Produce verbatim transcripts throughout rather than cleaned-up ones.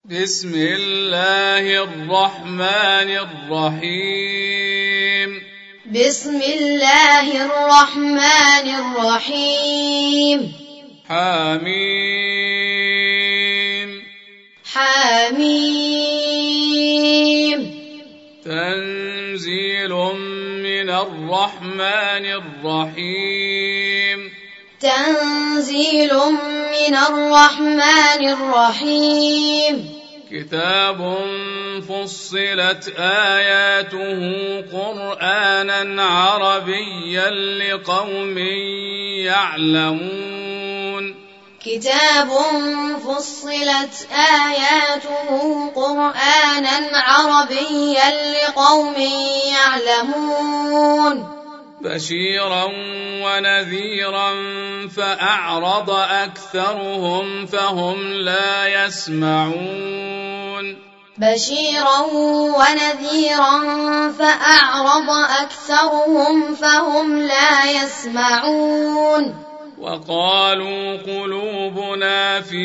بسم الله الرحمن الرحيم بسم الله الرحمن الرحيم حميم حميم تنزيل من الرحمن الرحيم تنزيل من الرحمن الرحيم كتاب فصلت آياته قرآنا عربيا لقوم يعلمون كتاب فصلت آياته قرآنا عربيا لقوم يعلمون بشيرا ونذيرا فأعرض أكثرهم فهم لا يسمعون بشيرا ونذيرا فأعرض أكثرهم فهم لا يسمعون وقالوا قلوبنا في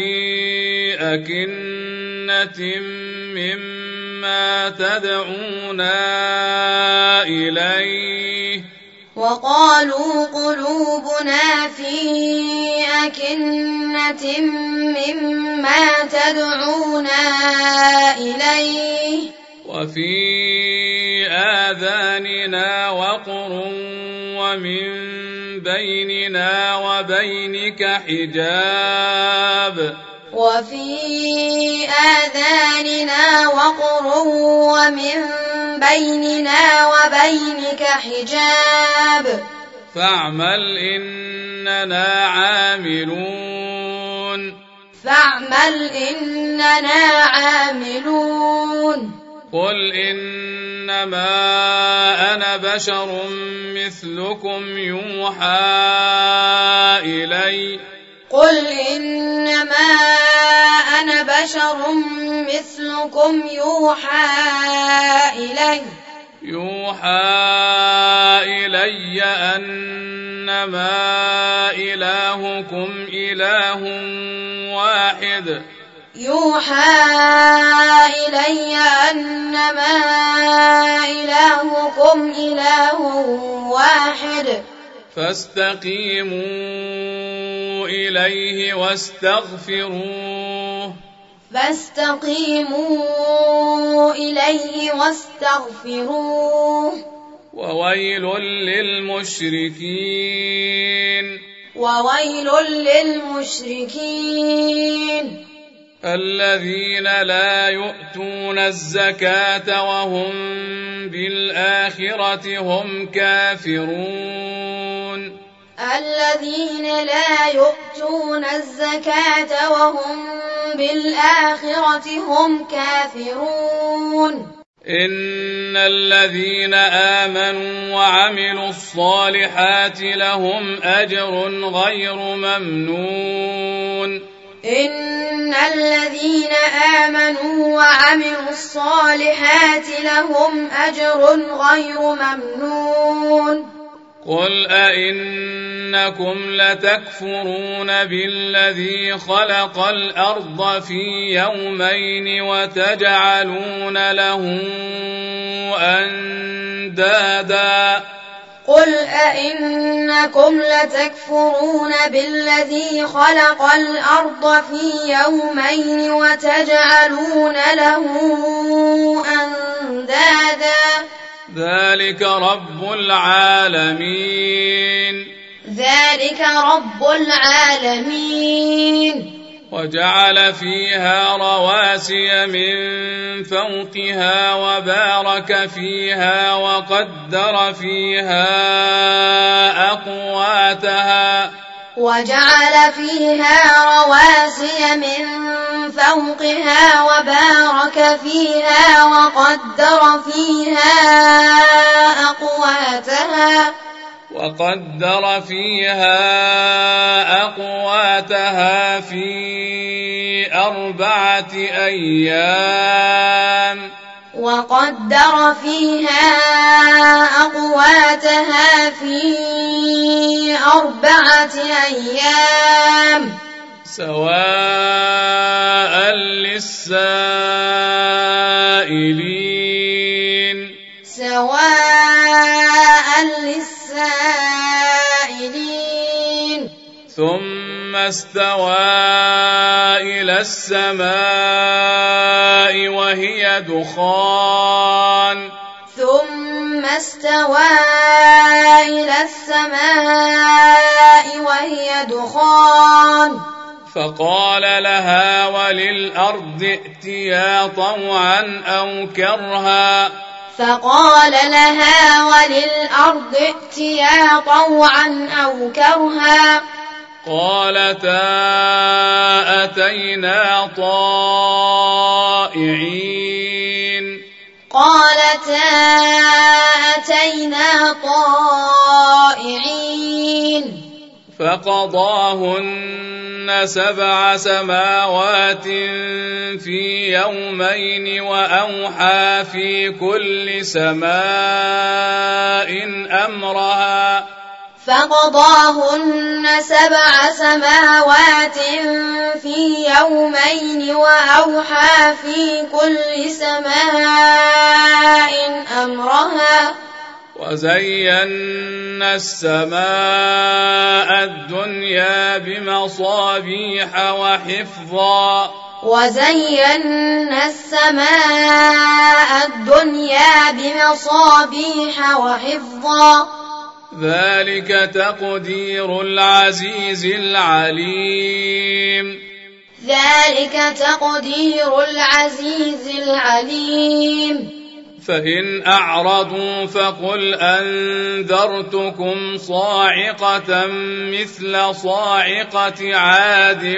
أكنة مما تدعونا إليه وقالوا قلوبنا في أكنة مما تدعونا إليه وفي آذاننا وقر ومن بيننا وبينك حجاب وفي آذاننا وقر ومن بيننا وبينك حجاب فاعمل إننا عاملون فاعمل إننا عاملون قل إنما أنا بشر مثلكم يوحى إلي قل إنما أنا بشر مثلكم يوحى إلي يوحى إلي أنما إلهكم إله واحد يوحى إلي أنما إلهكم إله واحد فاستقيموا إليه واستغفروه فاستقيموا إليه واستغفروه وويل للمشركين وويل للمشركين الذين لا يؤتون الزكاة وهم بالآخرة هم كافرون الذين لا يؤتون الزكاة وهم بالآخرة هم كافرون إن الذين آمنوا وعملوا الصالحات لهم أجر غير ممنون إن الذين آمنوا وعملوا الصالحات لهم أجر غير ممنون قل أئنكم لتكفرون بالذي خلق الأرض في يومين وتجعلون له أندادا قل أئنكم لتكفرون بالذي خلق الأرض في يومين وتجعلون له أندادا ذلك رب العالمين ذلك رب العالمين وجعل فيها رواسي من فوقها وبارك فيها وقدر فيها أقواتها وجعل فيها رواسي من فوقها وبارك فيها وقدر فيها أقواتها وقدر فيها أقواتها في أربعة أيام وقدر فيها أقواتها في أربعة أيام سواء للسائلين للسائلين سواء للسائلين ثم استوى إلى السماء وهي دخان ثم استوى إلى السماء وهي دخان فقال لها وللأرض ائتيا طوعا أو كرها فقال لها وللأرض ائتيا طوعا أو كرها قالتا أتينا طائعين قالتا أتينا طائعين فقضاهن سبع سماوات في يومين وأوحى في كل سماء أمرها فقضاهن سبع سماوات في يومين وأوحى في كل سماء أمرها وزينا السماء الدنيا بمصابيح وحفظا وزينا السماء الدنيا بمصابيح وحفظا ذلك تقدير العزيز العليم ذلك تقدير العزيز العليم فإن أعرضوا فقل أنذرتكم صاعقة مثل صاعقة عاد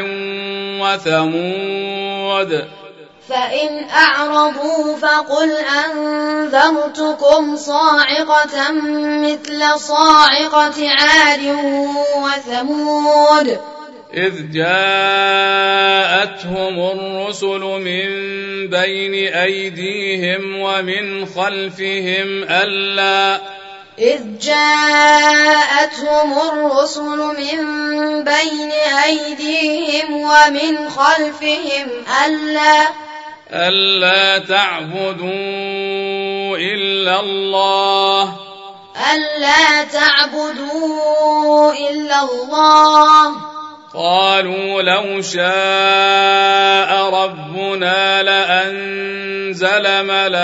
وثمود فإن أعرضوا فقل أنذرتكم صاعقة مثل صاعقة عاد وثمود إذ جاءتهم الرسل من بين أيديهم ومن خلفهم ألا إذ جاءتهم الرسل من بين أيديهم ومن خلفهم ألا ألا تعبدوا إلا الله ألا تعبدوا إلا الله قالوا لو شاء ربنا لأنزل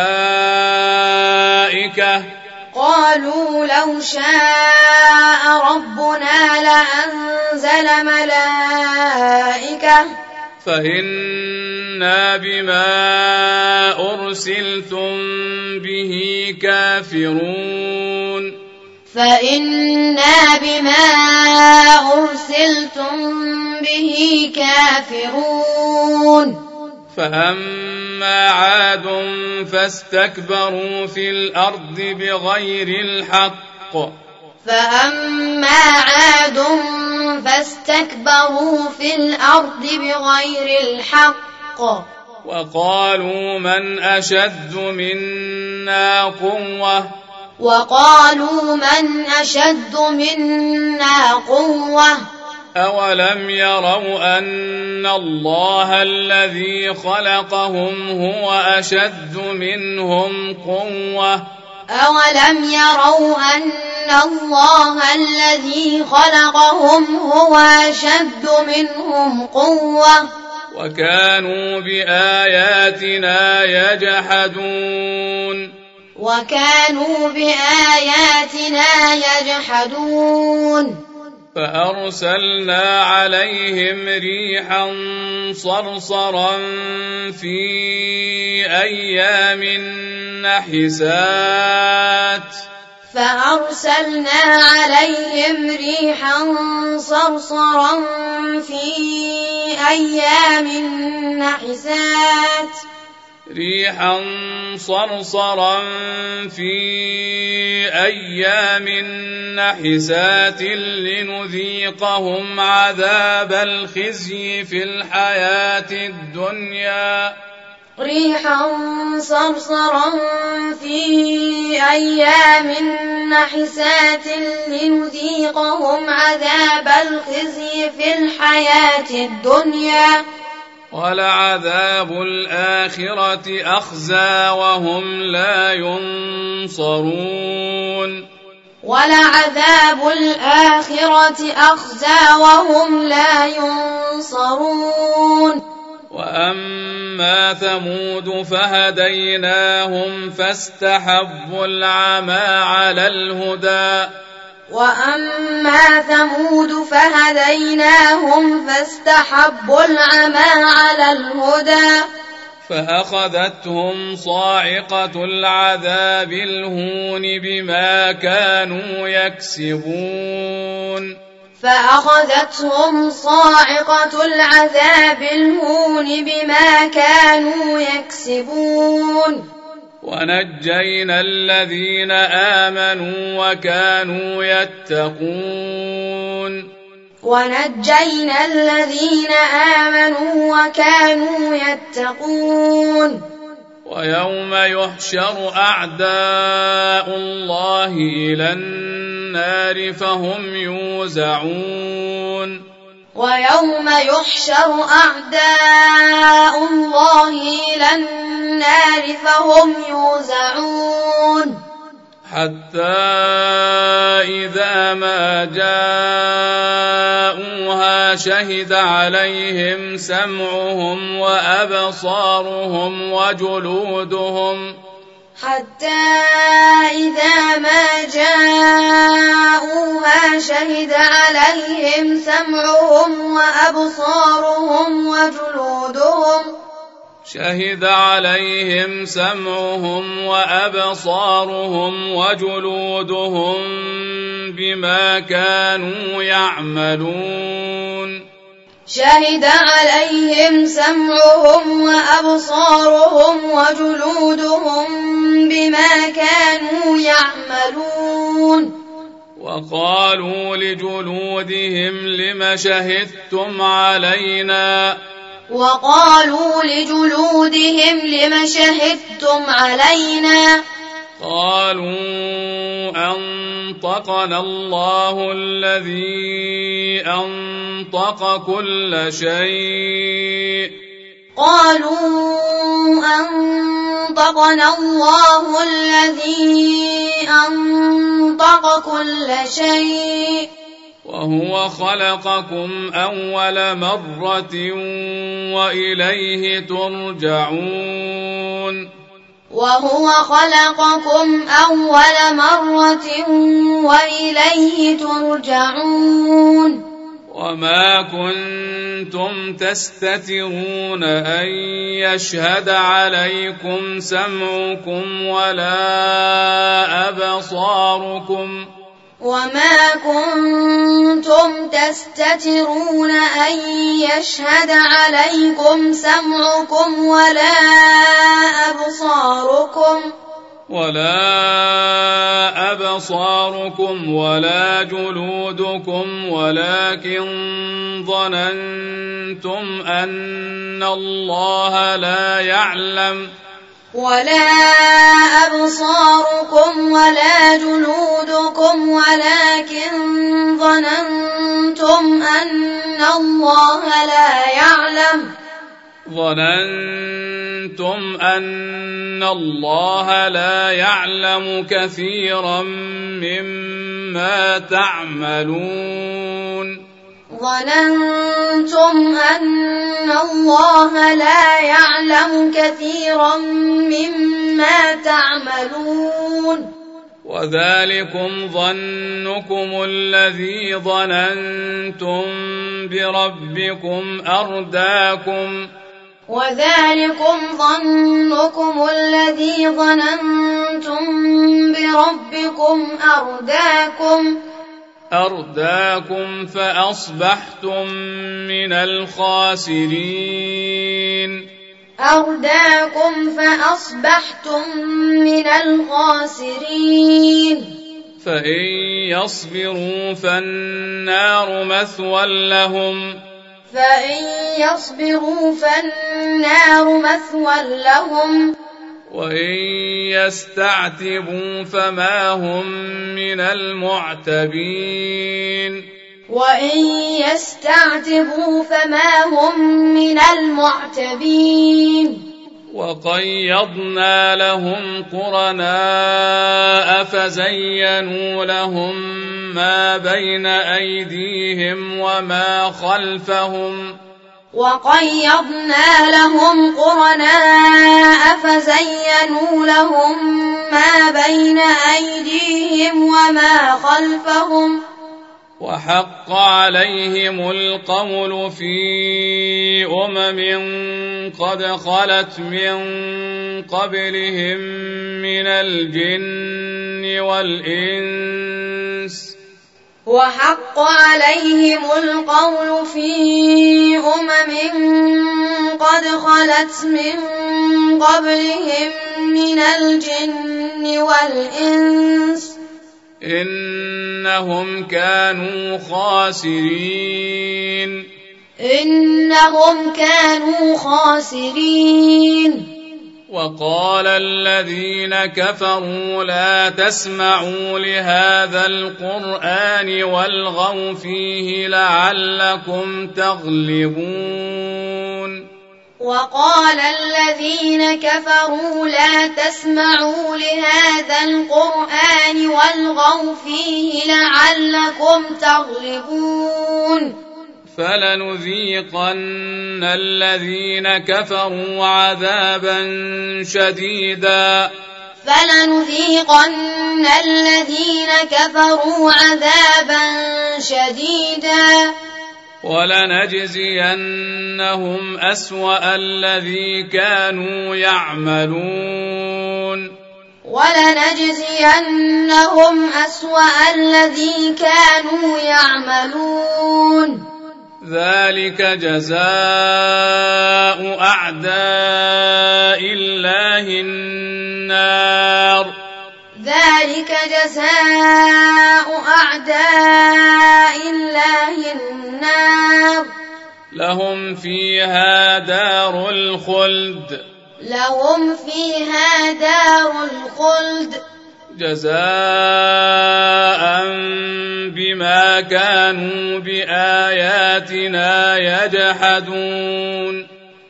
ملائكة قالوا لو شاء ربنا لأنزل ملائكة فإنا بما أرسلتم به كافرون فإنا بما أرسلتم به كافرون فأما عاد فاستكبروا في الأرض بغير الحق فأما عاد فاستكبروا في الأرض بغير الحق وقالوا من أشد منا قوة وقالوا من أشد منا قوة أولم يروا أن الله الذي خلقهم هو أشد منهم قوة أولم يروا أن الله الذي خلقهم هو أشد منهم قوة وكانوا بآياتنا يجحدون وكانوا بآياتنا يجحدون فأرسلنا عليهم ريحا صرصرا في أيام نحسات فأرسلنا عليهم ريحا صرصرا في أيام نحسات ريحا صرصرا في أيام نحسات لنذيقهم عذاب الخزي في الحياة الدنيا ريحا صرصرا في أيام نحسات لنذيقهم عذاب الخزي في الحياة الدنيا ولعذاب الآخرة أخزى وهم لا ينصرون ولعذاب الآخرة أخزى وهم لا ينصرون وأما ثمود فهديناهم فاستحبوا العمى على الهدى وأما ثمود فهديناهم فاستحبوا العمى على الهدى فأخذتهم صاعقة العذاب الهون بما كانوا يكسبون فأخذتهم صاعقة العذاب الهون بما كانوا يكسبون ونجينا الذين آمنوا وكانوا يتقون ونجينا الذين آمنوا وكانوا يتقون ويوم يحشر أعداء الله إلى النار فهم يوزعون ويوم يحشر أعداء الله إلى النار فهم يوزعون حتى إذا ما جاءوها شهد عليهم سمعهم وأبصارهم وجلودهم حتى إذا ما جاءوها شهد عليهم سمعهم وأبصارهم وجلودهم شهد عليهم سمعهم وأبصارهم وجلودهم بما كانوا يعملون شهد عليهم سمعهم وأبصارهم وجلودهم بما كانوا يعملون وقالوا لجلودهم لم شهدتم علينا وقالوا لجلودهم لم شهدتم علينا قالوا أنطقنا الله الذي أنطق كل شيء قالوا أنطقنا الله الذي أنطق كل شيء وهو خلقكم أول مرة وإليه ترجعون وهو خلقكم أول مرة وإليه ترجعون وما كنتم تستترون أن يشهد عليكم سمعكم ولا أبصاركم وما كنتم تستترون أن يشهد عليكم سمعكم ولا أبصاركم ولا أبصاركم ولا جلودكم ولكن ظننتم أن الله لا يعلم ولا أبصاركم ولا جلودكم ولكن ظننتم أن الله لا يعلم ظننتم أن الله لا يعلم كثيرا مما تعملون ظننتم أن الله لا يعلم كثيرا مما تعملون وذلكم ظنكم الذي ظننتم بربكم أرداكم وذلكم ظنكم الذي ظننتم بربكم أرداكم أرداكم فأصبحتم من الخاسرين أرداكم فأصبحتم من الخاسرين فإن يصبروا فالنار مثوى لهم فإن يصبروا فالنار مثوى لهم وإن يستعتبوا فما هم من المعتبين وإن يستعتبوا فما هم من المعتبين وقيضنا لهم قرناء فزينوا لهم ما بين أيديهم وما خلفهم وقيضنا لهم قرناء فزينوا لهم ما بين أيديهم وما خلفهم وحق عليهم القول في أمم قد خلت من قبلهم من الجن والإنس وحق عليهم القول في أمم قد خلت من قبلهم من الجن والإنس إنهم كانوا خاسرين إنهم كانوا خاسرين وقال الذين كفروا لا تسمعوا لهذا القرآن والغوا فيه لعلكم تغلبون وقال الذين كفروا لا تسمعوا لهذا القرآن والغوا فيه لعلكم تغلبون فلنذيقن الذين كفروا عذابا شديدا فلنذيقن الذين كفروا عذابا شديدا ولنجزينهم أسوأ الذي كانوا يعملون ولنجزينهم أسوأ الذي كانوا يعملون ذلك جزاء أعداء الله النار ذلك جزاء أعداء الله النار لهم فيها دار الخلد لهم فيها دار الخلد جزاء بما كانوا بآياتنا يجحدون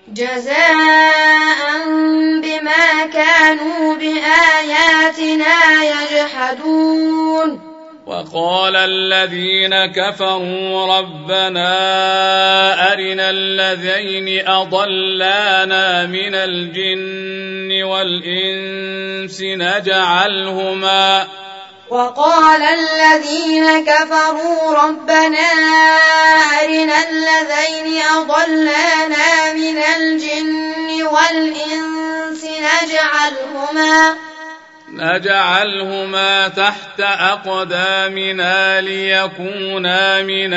جزاء بما كانوا بآياتنا يجحدون وقال الذين كفروا ربنا أرنا الذين أضلانا من الجن والإنس نجعلهما وقال الذين كفروا ربنا أرنا الذين أضلانا من الجن والإنس نجعلهما نجعلهما تحت أقدامنا ليكونا من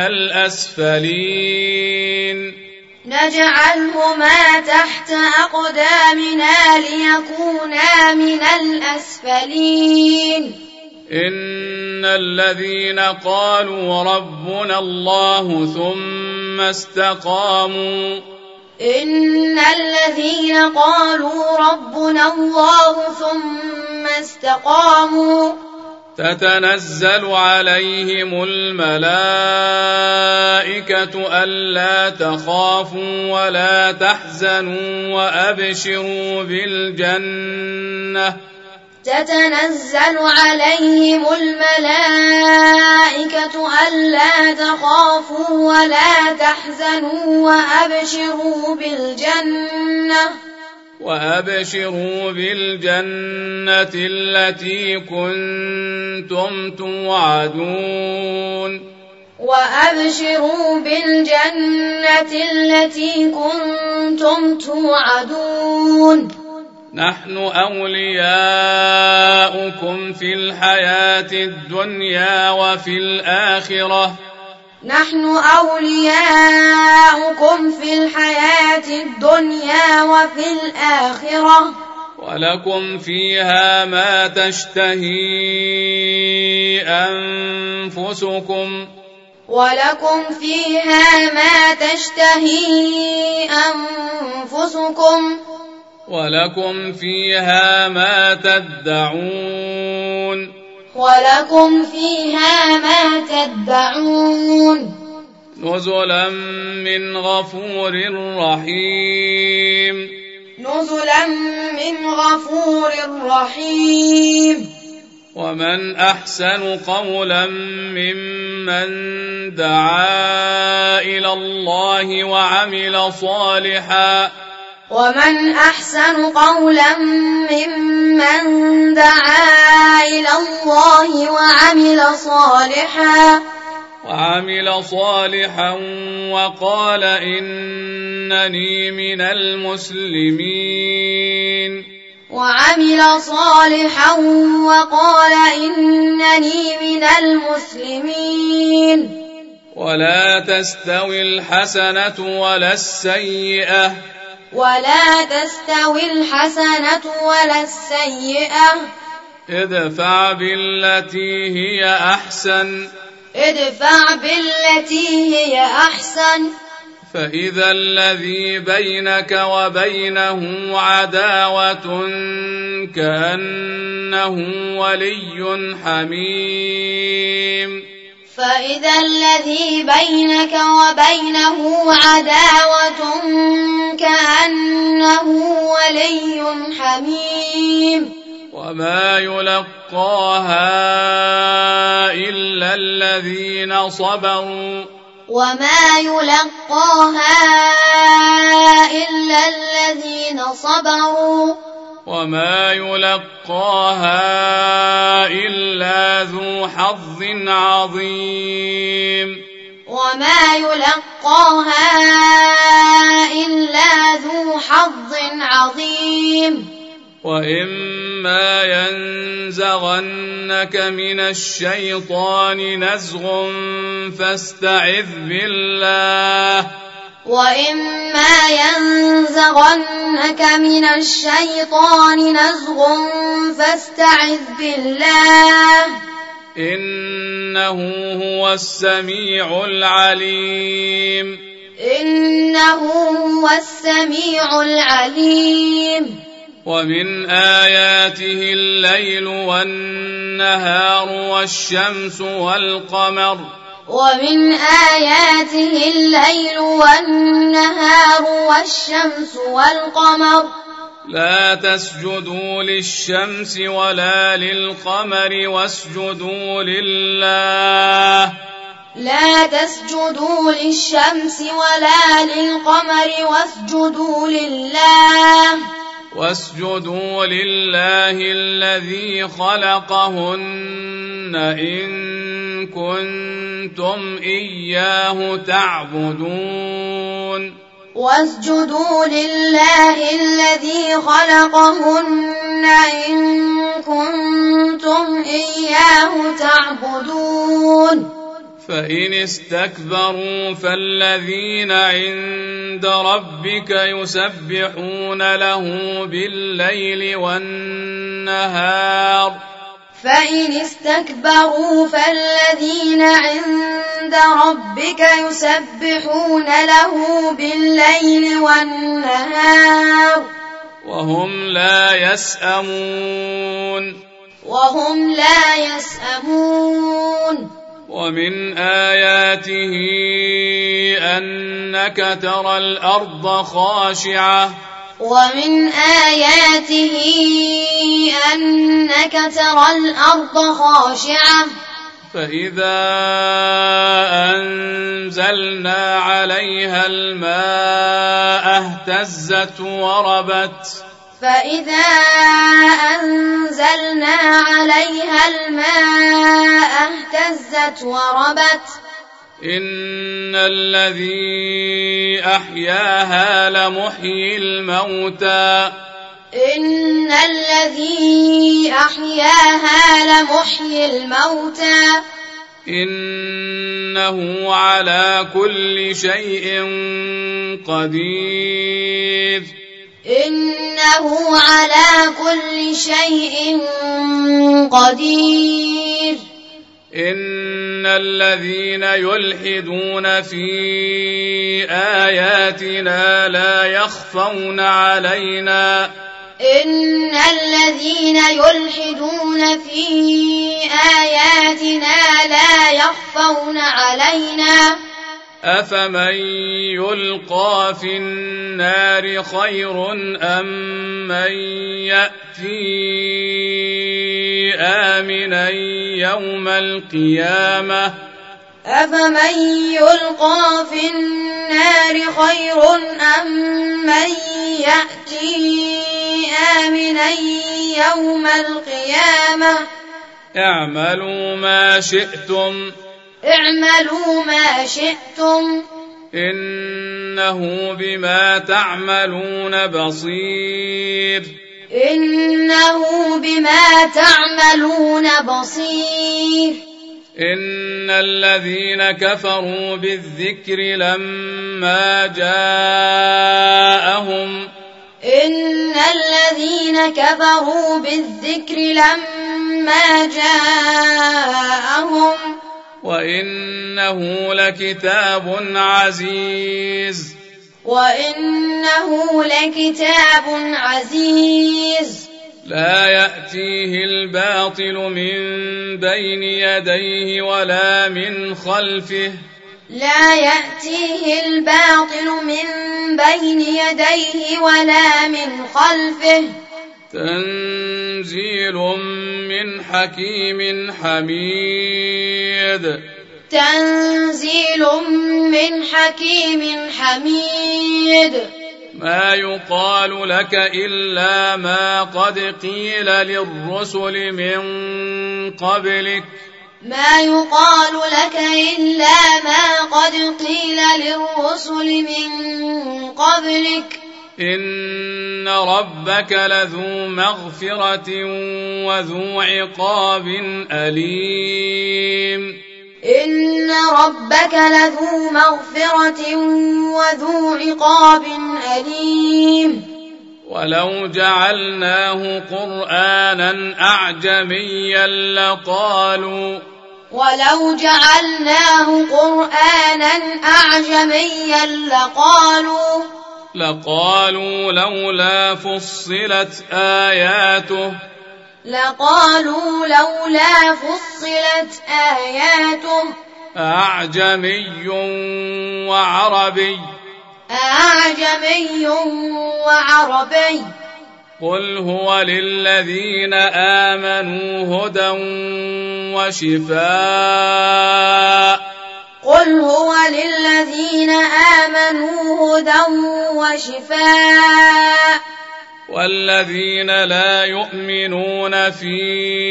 الأسفلين نجعلهما تحت أقدامنا ليكونا من الأسفلين إن الذين قالوا ربنا الله ثم استقاموا إن الذين قالوا ربنا الله ثم استقاموا تتنزل عليهم الملائكة ألا تخافوا ولا تحزنوا وأبشروا بالجنة تتنزل عليهم الملائكة ألا تخافوا ولا تحزنوا وأبشروا بالجنة وأبشروا بالجنة التي كنتم توعدون وأبشروا بالجنة التي كنتم توعدون نحن أولياؤكم في الحياة الدنيا وفي الآخرة نحن أولياؤكم في الحياة الدنيا وفي الآخرة ولكم فيها ما تشتهي أنفسكم ولكم فيها ما تشتهي أنفسكم ولكم فيها ما تدعون ولكم فيها ما تدعون نزلا من غفور رحيم نزلا من غفور رحيم ومن أحسن قولا ممن دعا إلى الله وعمل صالحا ومن أحسن قولا ممن دعا إلى الله وعمل صالحا وعمل صالحا وقال إنني من المسلمين وعمل صالحا وقال إنني من المسلمين ولا تستوي الحسنة ولا السيئة ولا تستوي الحسنة ولا السيئة ادفع بالتي هي أحسن ادفع بالتي هي أحسن فإذا الذي بينك وبينه عداوة كأنه ولي حميم فإذا الذي بينك وبينه عداوة كأنه ولي حميم وما يلقاها إلا الذين صبروا وما يلقاها إلا الذين صبروا وما يلقاها إلا ذو حظ عظيم وما يلقاها إلا ذو حظ عظيم وإما ينزغنك من الشيطان نزغ فاستعذ بالله وإما ينزغنك من الشيطان نزغ فاستعذ بالله إنه هو السميع العليم إنه هو السميع العليم ومن آياته الليل والنهار والشمس والقمر ومن آياته الليل والنهار والشمس والقمر لا تسجدوا للشمس ولا للقمر واسجدوا لله لا تسجدوا للشمس ولا للقمر واسجدوا لله واسجدوا لله الذي خلقهن إن كنتم إياه تعبدون واسجدوا لله الذي خلقهن إن كنتم إياه تعبدون فإن استكبروا فالذين عند ربك يسبحون له بالليل والنهار فإن استكبروا فالذين عند ربك يسبحون له بالليل والنهار وهم لا يسأمون وهم لا يسأمون ومن آياته أنك ترى الأرض خاشعة ومن آياته أنك ترى الأرض خاشعة فإذا أنزلنا عليها الماء اهتزت وربت فإذا أنزلنا عليها الماء اهتزت وربت إن الذي أحياها لمحيي الموتى إن الذي أحياها لمحيي الموتى إنه على كل شيء قدير إنه على كل شيء قدير إن الذين يلحدون في آياتنا لا يخفون علينا إن الذين يلحدون في آياتنا لا يخفون علينا أفمن يلقى في النار خير أم من يأتي آمنا يوم القيامة أفمن يلقى في النار خير أم من يأتي آمنا يوم القيامة اعملوا ما شئتم اعملوا ما شئتم إنه بما تعملون بصير إنه بما تعملون بصير إن الذين كفروا بالذكر لما جاءهم إن الذين كفروا بالذكر لما جاءهم وإنه لكتاب عزيز وإنه لكتاب عزيز لا يأتيه الباطل من بين يديه ولا من خلفه لا يأتيه الباطل من بين يديه ولا من خلفه تنزيل من حكيم حميد تنزيل من حكيم حميد ما يقال لك إلا ما قد قيل للرسل من قبلك ما يقال لك إلا ما قد قيل للرسل من قبلك إن ربك لذو مغفرة وذو عقاب أليم إن ربك لذو مغفرة وذو عقاب أليم ولو جعلناه قرآنا أعجميا لقالوا ولو جعلناه قرآنا أعجميا لقالوا لقالوا لولا فصلت آياته لقالوا لولا فصلت آياته أعجمي وعربي أعجمي وعربي قل هو للذين آمنوا هدى وشفاء قل هو للذين آمنوا هدى وشفاء والذين لا يؤمنون في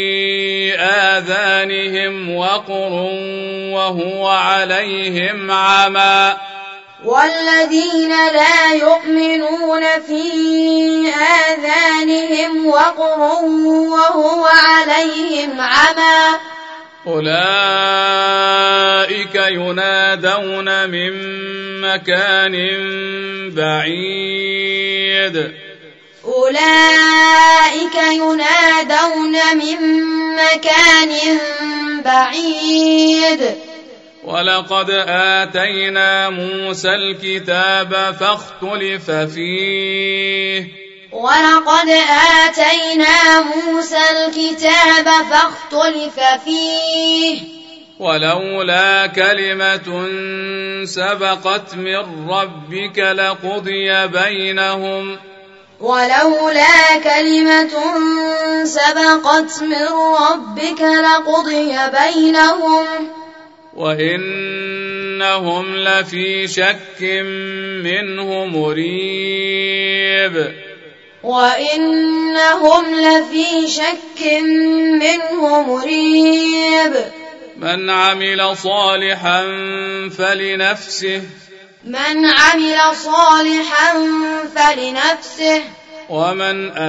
آذانهم وقر وهو عليهم عمى والذين لا يؤمنون في آذانهم وقر وهو عليهم عمى أولئك ينادون من مكان بعيد أولئك ينادون من مكان بعيد ولقد آتينا موسى الكتاب فاختلف فيه ولقد آتينا موسى الكتاب فاختلف فيه ولولا كلمة سبقت من ربك لقضي بينهم ولولا كلمة سبقت من ربك لقضي بينهم وإنهم لفي شك منه مريب وإنهم لفي شك منه مريب من عمل صالحا فلنفسه من عمل صالحا فلنفسه ومن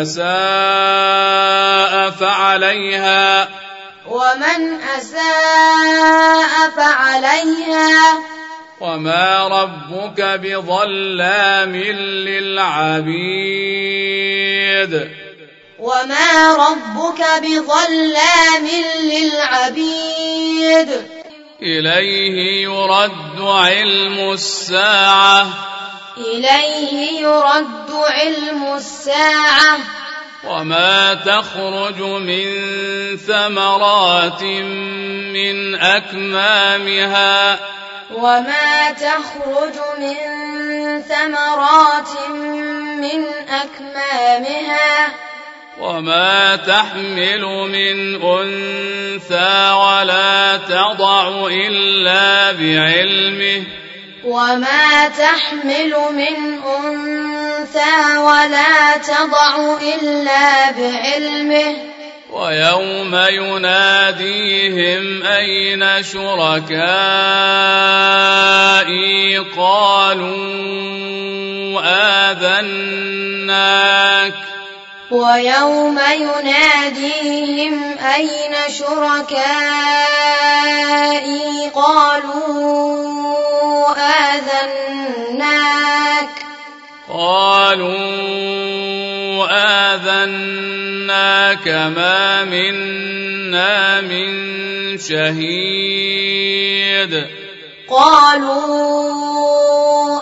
أساء فعليها ومن أساء فعليها وما ربك بظلام للعبيد وما ربك بظلام للعبيد إليه يرد علم الساعة إليه يرد علم الساعة وما تخرج من ثمرات من أكمامها وما تخرج من ثمرات من أكمامها وما تحمل من أنثى ولا تضع إلا بعلمه وما تحمل من أنثى ولا تضع إلا بعلمه ويوم يناديهم أين شركائي قالوا آذناك ويوم يناديهم أين شركائي قالوا آذناك قالوا آذناك ما منا من شهيد قالوا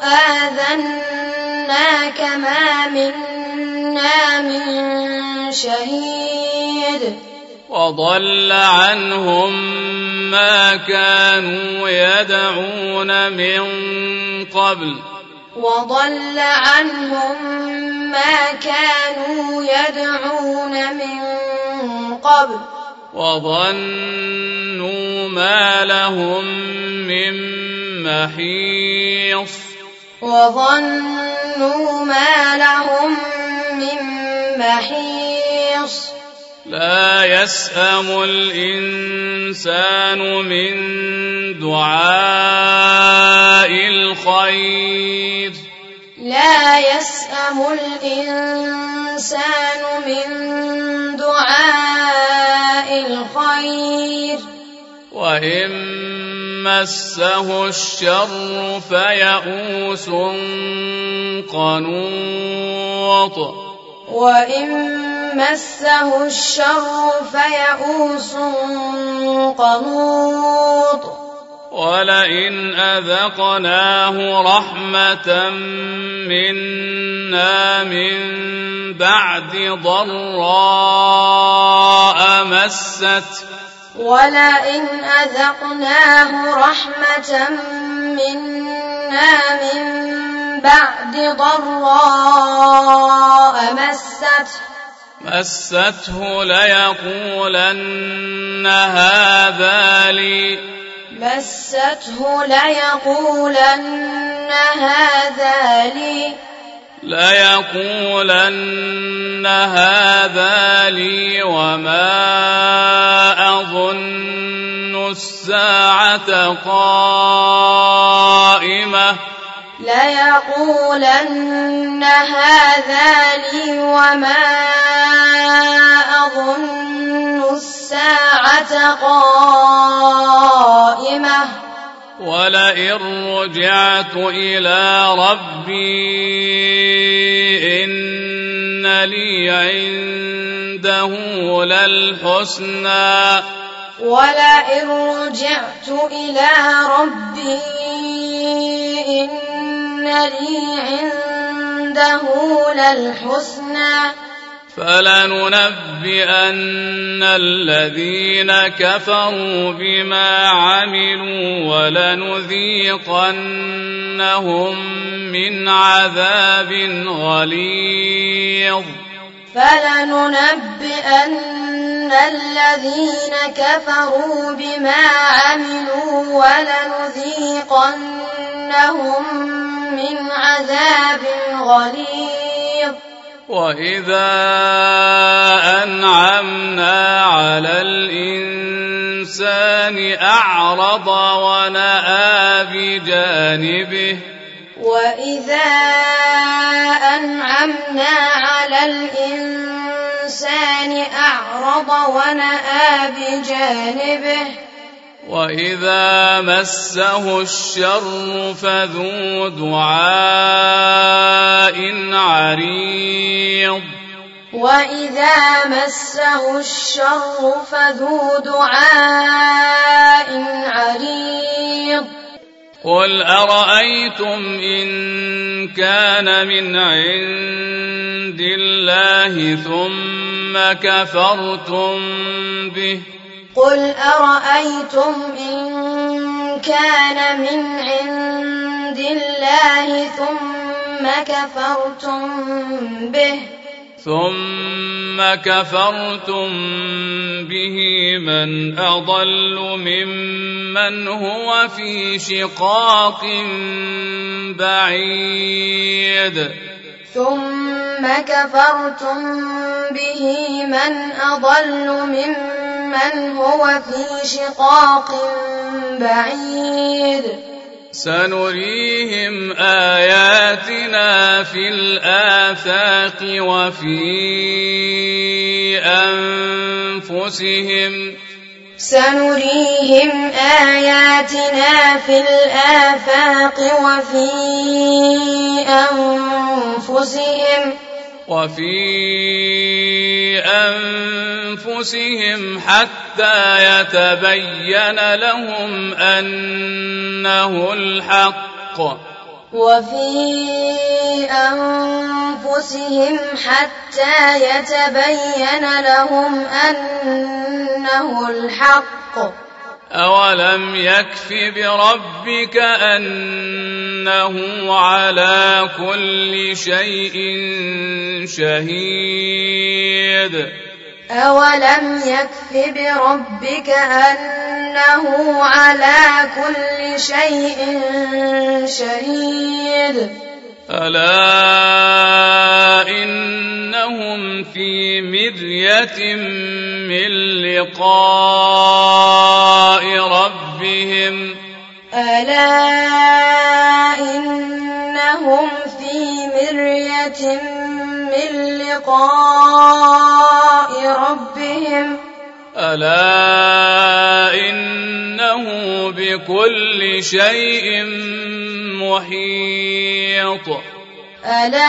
آذناك ما منا من شهيد وضل عنهم ما كانوا يدعون من قبل وضل عنهم ما كانوا يدعون من قبل وظنوا ما لهم من محيص وظنوا ما لهم من محيص لا يسأم الإنسان من دعاء الخير لا يسأم الإنسان من دعاء الخير وإن مسه الشر فيئوس قنوط وإن مسه الشر فيئوس قنوط ولئن أذقناه رحمة منا من بعد ضراء مسته ولئن أذقناه رحمة منا من بعد ضراء مسته مسته ليقولن هذا لي مسته ليقولن هذا لي ليقولن هذا لي وما أظن الساعة قائمة ليقولن هذا لي وما أظن الساعة قائمة ولئن رجعت إلى ربي إن لي عنده للحسنى ولئن رجعت إلى ربي إن لي عنده للحسنى فلننبئن الذين كفروا بما عملوا ولنذيقنهم من عذاب غليظ فلننبئن الذين كفروا بما عملوا ولنذيقنهم من عذاب غليظ وإذا أنعمنا على الإنسان أعرض ونأى بجانبه وإذا أنعمنا على الإنسان أعرض ونأى بجانبه وإذا مسه الشر فذو دعاء عريض وإذا مسه الشر فذو دعاء عريض قل أرأيتم إن كان من عند الله ثم كفرتم به قل أرأيتم إن كان من عند الله ثم كفرتم به ثم كفرتم به من أضل ممن هو في شقاق بعيد ثم كفرتم به من أضل ممن هو في شقاق بعيد سنريهم آياتنا في الآفاق وفي أنفسهم سنريهم آياتنا في الآفاق وفي أنفسهم وفي أنفسهم حتى يتبين لهم أنه الحق وفي أنفسهم حتى يتبين لهم أنه الحق أولم يكف بربك أنه على كل شيء شهيد أولم يكف بربك أنه على كل شيء شهيد ألا إنهم في مرية من لقاء ربهم ألا إنهم في مرية من لقاء ربهم ألا إنه بكل شيء محيط ألا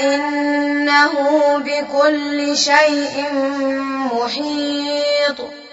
إنه بكل شيء محيط